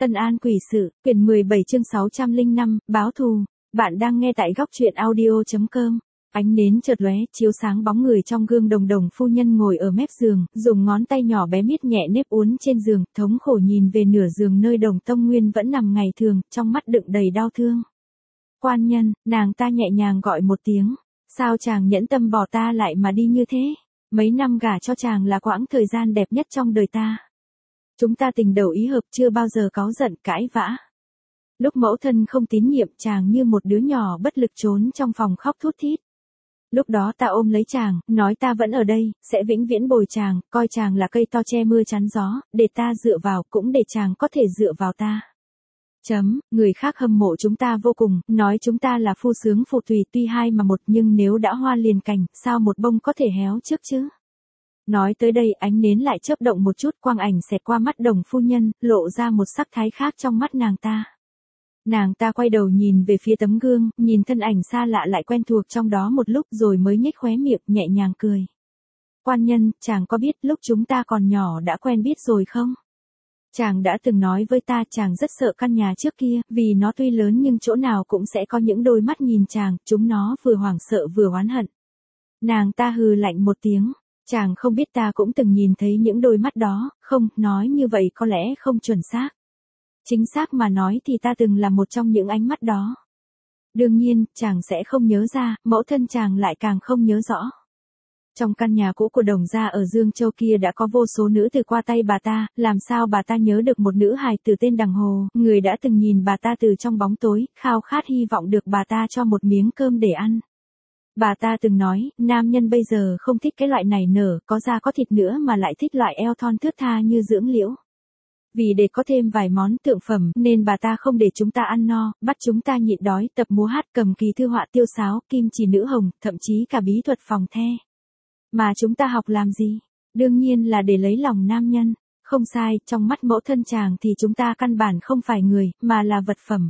Ân An Quỷ Sự, quyển 17 chương 605, báo thù. Bạn đang nghe tại góc truyện audio.com. Ánh nến chợt lóe, chiếu sáng bóng người trong gương. Đồng phu nhân ngồi ở mép giường, dùng ngón tay nhỏ bé miết nhẹ nếp uốn trên giường, thống khổ nhìn về nửa giường nơi Đồng Tông Nguyên vẫn nằm ngày thường, trong mắt đựng đầy đau thương. Quan nhân, nàng ta nhẹ nhàng gọi một tiếng. Sao chàng nhẫn tâm bỏ ta lại mà đi như thế? Mấy năm gả cho chàng là quãng thời gian đẹp nhất trong đời ta. Chúng ta tình đầu ý hợp, chưa bao giờ cáu giận cãi vã. Lúc mẫu thân không tín nhiệm, chàng như một đứa nhỏ bất lực trốn trong phòng khóc thút thít. Lúc đó ta ôm lấy chàng, nói ta vẫn ở đây, sẽ vĩnh viễn bồi chàng, coi chàng là cây to che mưa chắn gió, để ta dựa vào, cũng để chàng có thể dựa vào ta. Người khác hâm mộ chúng ta vô cùng, nói chúng ta là phu sướng phụ tùy, tuy hai mà một, nhưng nếu đã hoa liền cành, sao một bông có thể héo trước chứ? Nói tới đây, ánh nến lại chớp động một chút, quang ảnh xẹt qua mắt Đồng phu nhân, lộ ra một sắc thái khác trong mắt nàng ta. Nàng ta quay đầu nhìn về phía tấm gương, nhìn thân ảnh xa lạ lại quen thuộc trong đó một lúc rồi mới nhếch khóe miệng, nhẹ nhàng cười. Quan nhân, chàng có biết lúc chúng ta còn nhỏ đã quen biết rồi không? Chàng đã từng nói với ta chàng rất sợ căn nhà trước kia, vì nó tuy lớn nhưng chỗ nào cũng sẽ có những đôi mắt nhìn chàng, chúng nó vừa hoảng sợ vừa oán hận. Nàng ta hừ lạnh một tiếng. Chàng không biết ta cũng từng nhìn thấy những đôi mắt đó, không, nói như vậy có lẽ không chuẩn xác. Chính xác mà nói thì ta từng là một trong những ánh mắt đó. Đương nhiên, chàng sẽ không nhớ ra, mẫu thân chàng lại càng không nhớ rõ. Trong căn nhà cũ của Đồng gia ở Dương Châu kia đã có vô số nữ tử qua tay bà ta, làm sao bà ta nhớ được một nữ hài tử tên Đằng Hồ, người đã từng nhìn bà ta từ trong bóng tối, khao khát hy vọng được bà ta cho một miếng cơm để ăn. Bà ta từng nói, nam nhân bây giờ không thích cái loại này nở, có da có thịt nữa mà lại thích loại eo thon thướt tha như dưỡng liễu. Vì để có thêm vài món tượng phẩm, nên bà ta không để chúng ta ăn no, bắt chúng ta nhịn đói, tập múa hát, cầm kỳ thư họa tiêu sáo, kim chỉ nữ hồng, thậm chí cả bí thuật phòng the. Mà chúng ta học làm gì? Đương nhiên là để lấy lòng nam nhân. Không sai, trong mắt mẫu thân chàng thì chúng ta căn bản không phải người, mà là vật phẩm.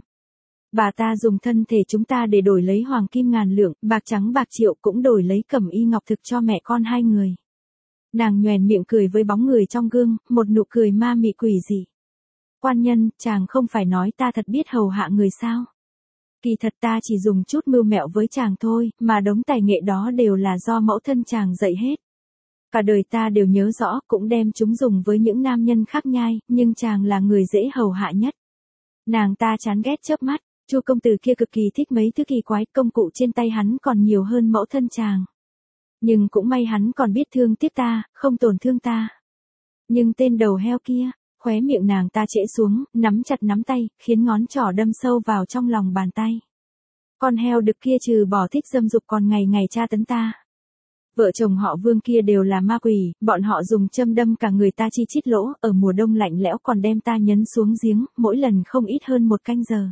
Bà ta dùng thân thể chúng ta để đổi lấy hoàng kim ngàn lượng, bạc trắng bạc triệu, cũng đổi lấy cẩm y ngọc thực cho mẹ con hai người. Nàng nhoẻn miệng cười với bóng người trong gương, một nụ cười ma mị quỷ dị. Quan nhân, chàng không phải nói ta thật biết hầu hạ người sao? Kỳ thật ta chỉ dùng chút mưu mẹo với chàng thôi, mà đống tài nghệ đó đều là do mẫu thân chàng dạy hết. Cả đời ta đều nhớ rõ, cũng đem chúng dùng với những nam nhân khác nhai, nhưng chàng là người dễ hầu hạ nhất. Nàng ta chán ghét chớp mắt. Chu công tử kia cực kỳ thích mấy thứ kỳ quái, công cụ trên tay hắn còn nhiều hơn mẫu thân chàng. Nhưng cũng may hắn còn biết thương tiếc ta, không tổn thương ta. Nhưng tên đầu heo kia, khóe miệng nàng ta trễ xuống, nắm chặt nắm tay, khiến ngón trỏ đâm sâu vào trong lòng bàn tay. Con heo đực kia trừ bỏ thích dâm dục còn ngày ngày tra tấn ta. Vợ chồng họ Vương kia đều là ma quỷ, bọn họ dùng châm đâm cả người ta chi chít lỗ, ở mùa đông lạnh lẽo còn đem ta nhấn xuống giếng, mỗi lần không ít hơn 1 canh giờ.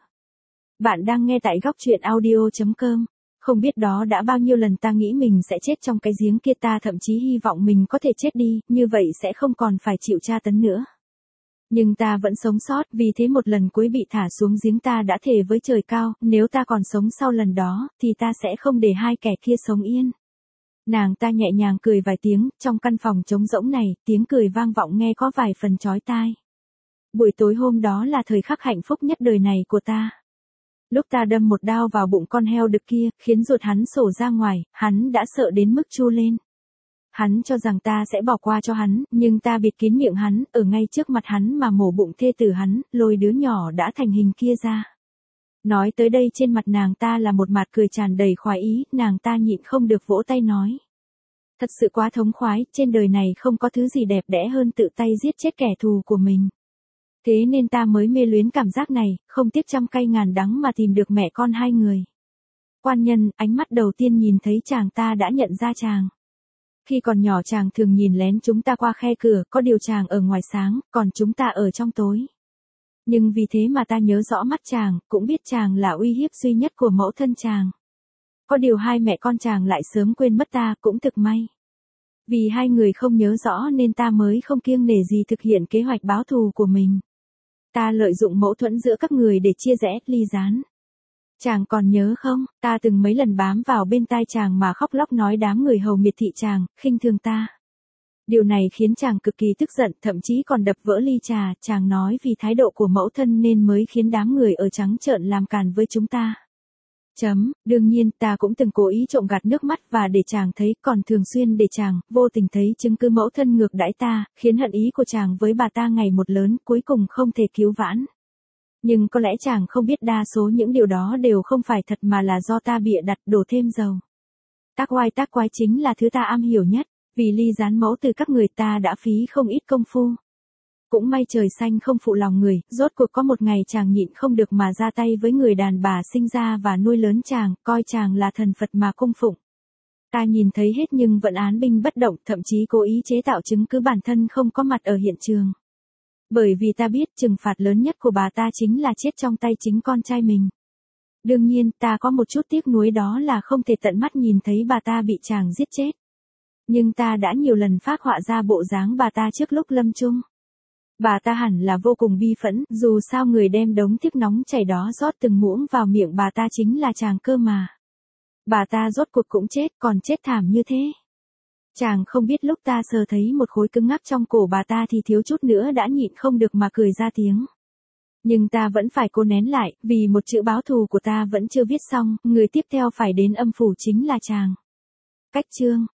Bạn đang nghe tại góc truyện audio.com. Không biết đó đã bao nhiêu lần ta nghĩ mình sẽ chết trong cái giếng kia, ta thậm chí hy vọng mình có thể chết đi, như vậy sẽ không còn phải chịu tra tấn nữa. Nhưng ta vẫn sống sót, vì thế một lần cuối bị thả xuống giếng ta đã thề với trời cao, nếu ta còn sống sau lần đó, thì ta sẽ không để hai kẻ kia sống yên. Nàng ta nhẹ nhàng cười vài tiếng, trong căn phòng trống rỗng này, tiếng cười vang vọng nghe có vài phần chói tai. Buổi tối hôm đó là thời khắc hạnh phúc nhất đời này của ta. Lúc ta đâm một đao vào bụng con heo đực kia, khiến ruột hắn sổ ra ngoài, hắn đã sợ đến mức chu lên. Hắn cho rằng ta sẽ bỏ qua cho hắn, nhưng ta bịt kín miệng hắn, ở ngay trước mặt hắn mà mổ bụng thê tử hắn, lôi đứa nhỏ đã thành hình kia ra. Nói tới đây trên mặt nàng ta là một mặt cười tràn đầy khoái ý, nàng ta nhịn không được vỗ tay nói. Thật sự quá thống khoái, trên đời này không có thứ gì đẹp đẽ hơn tự tay giết chết kẻ thù của mình. Thế nên ta mới mê luyến cảm giác này, không tiếc trăm cay ngàn đắng mà tìm được mẹ con hai người. Quan nhân, ánh mắt đầu tiên nhìn thấy chàng ta đã nhận ra chàng. Khi còn nhỏ chàng thường nhìn lén chúng ta qua khe cửa, có điều chàng ở ngoài sáng, còn chúng ta ở trong tối. Nhưng vì thế mà ta nhớ rõ mắt chàng, cũng biết chàng là uy hiếp duy nhất của mẫu thân chàng. Có điều hai mẹ con chàng lại sớm quên mất ta, cũng thực may. Vì hai người không nhớ rõ nên ta mới không kiêng nể gì thực hiện kế hoạch báo thù của mình. Ta lợi dụng mâu thuẫn giữa các người để chia rẽ, ly gián. Chàng còn nhớ không, ta từng mấy lần bám vào bên tai chàng mà khóc lóc nói đám người hầu miệt thị chàng, khinh thường ta. Điều này khiến chàng cực kỳ tức giận, thậm chí còn đập vỡ ly trà, chàng nói vì thái độ của mẫu thân nên mới khiến đám người ở trắng trợn làm càn với chúng ta. Đương nhiên ta cũng từng cố ý trộm gạt nước mắt và để chàng thấy, còn thường xuyên để chàng vô tình thấy chứng cứ mẫu thân ngược đãi ta, khiến hận ý của chàng với bà ta ngày một lớn, cuối cùng không thể cứu vãn. Nhưng có lẽ chàng không biết đa số những điều đó đều không phải thật mà là do ta bịa đặt đổ thêm dầu. Tác quái chính là thứ ta am hiểu nhất, vì ly gián mẫu từ các người ta đã phí không ít công phu. Cũng may trời xanh không phụ lòng người, rốt cuộc có một ngày chàng nhịn không được mà ra tay với người đàn bà sinh ra và nuôi lớn chàng, coi chàng là thần Phật mà cung phụng. Ta nhìn thấy hết nhưng vẫn án binh bất động, thậm chí cố ý chế tạo chứng cứ bản thân không có mặt ở hiện trường. Bởi vì ta biết trừng phạt lớn nhất của bà ta chính là chết trong tay chính con trai mình. Đương nhiên, ta có một chút tiếc nuối đó là không thể tận mắt nhìn thấy bà ta bị chàng giết chết. Nhưng ta đã nhiều lần phác họa ra bộ dáng bà ta trước lúc lâm chung. Bà ta hẳn là vô cùng bi phẫn, dù sao người đem đống thiếc nóng chảy đó rót từng muỗng vào miệng bà ta chính là chàng cơ mà. Bà ta rốt cuộc cũng chết, còn chết thảm như thế. Chàng không biết lúc ta sờ thấy một khối cứng ngắc trong cổ bà ta thì thiếu chút nữa đã nhịn không được mà cười ra tiếng. Nhưng ta vẫn phải cố nén lại, vì một chữ báo thù của ta vẫn chưa viết xong, người tiếp theo phải đến âm phủ chính là chàng. Cách chương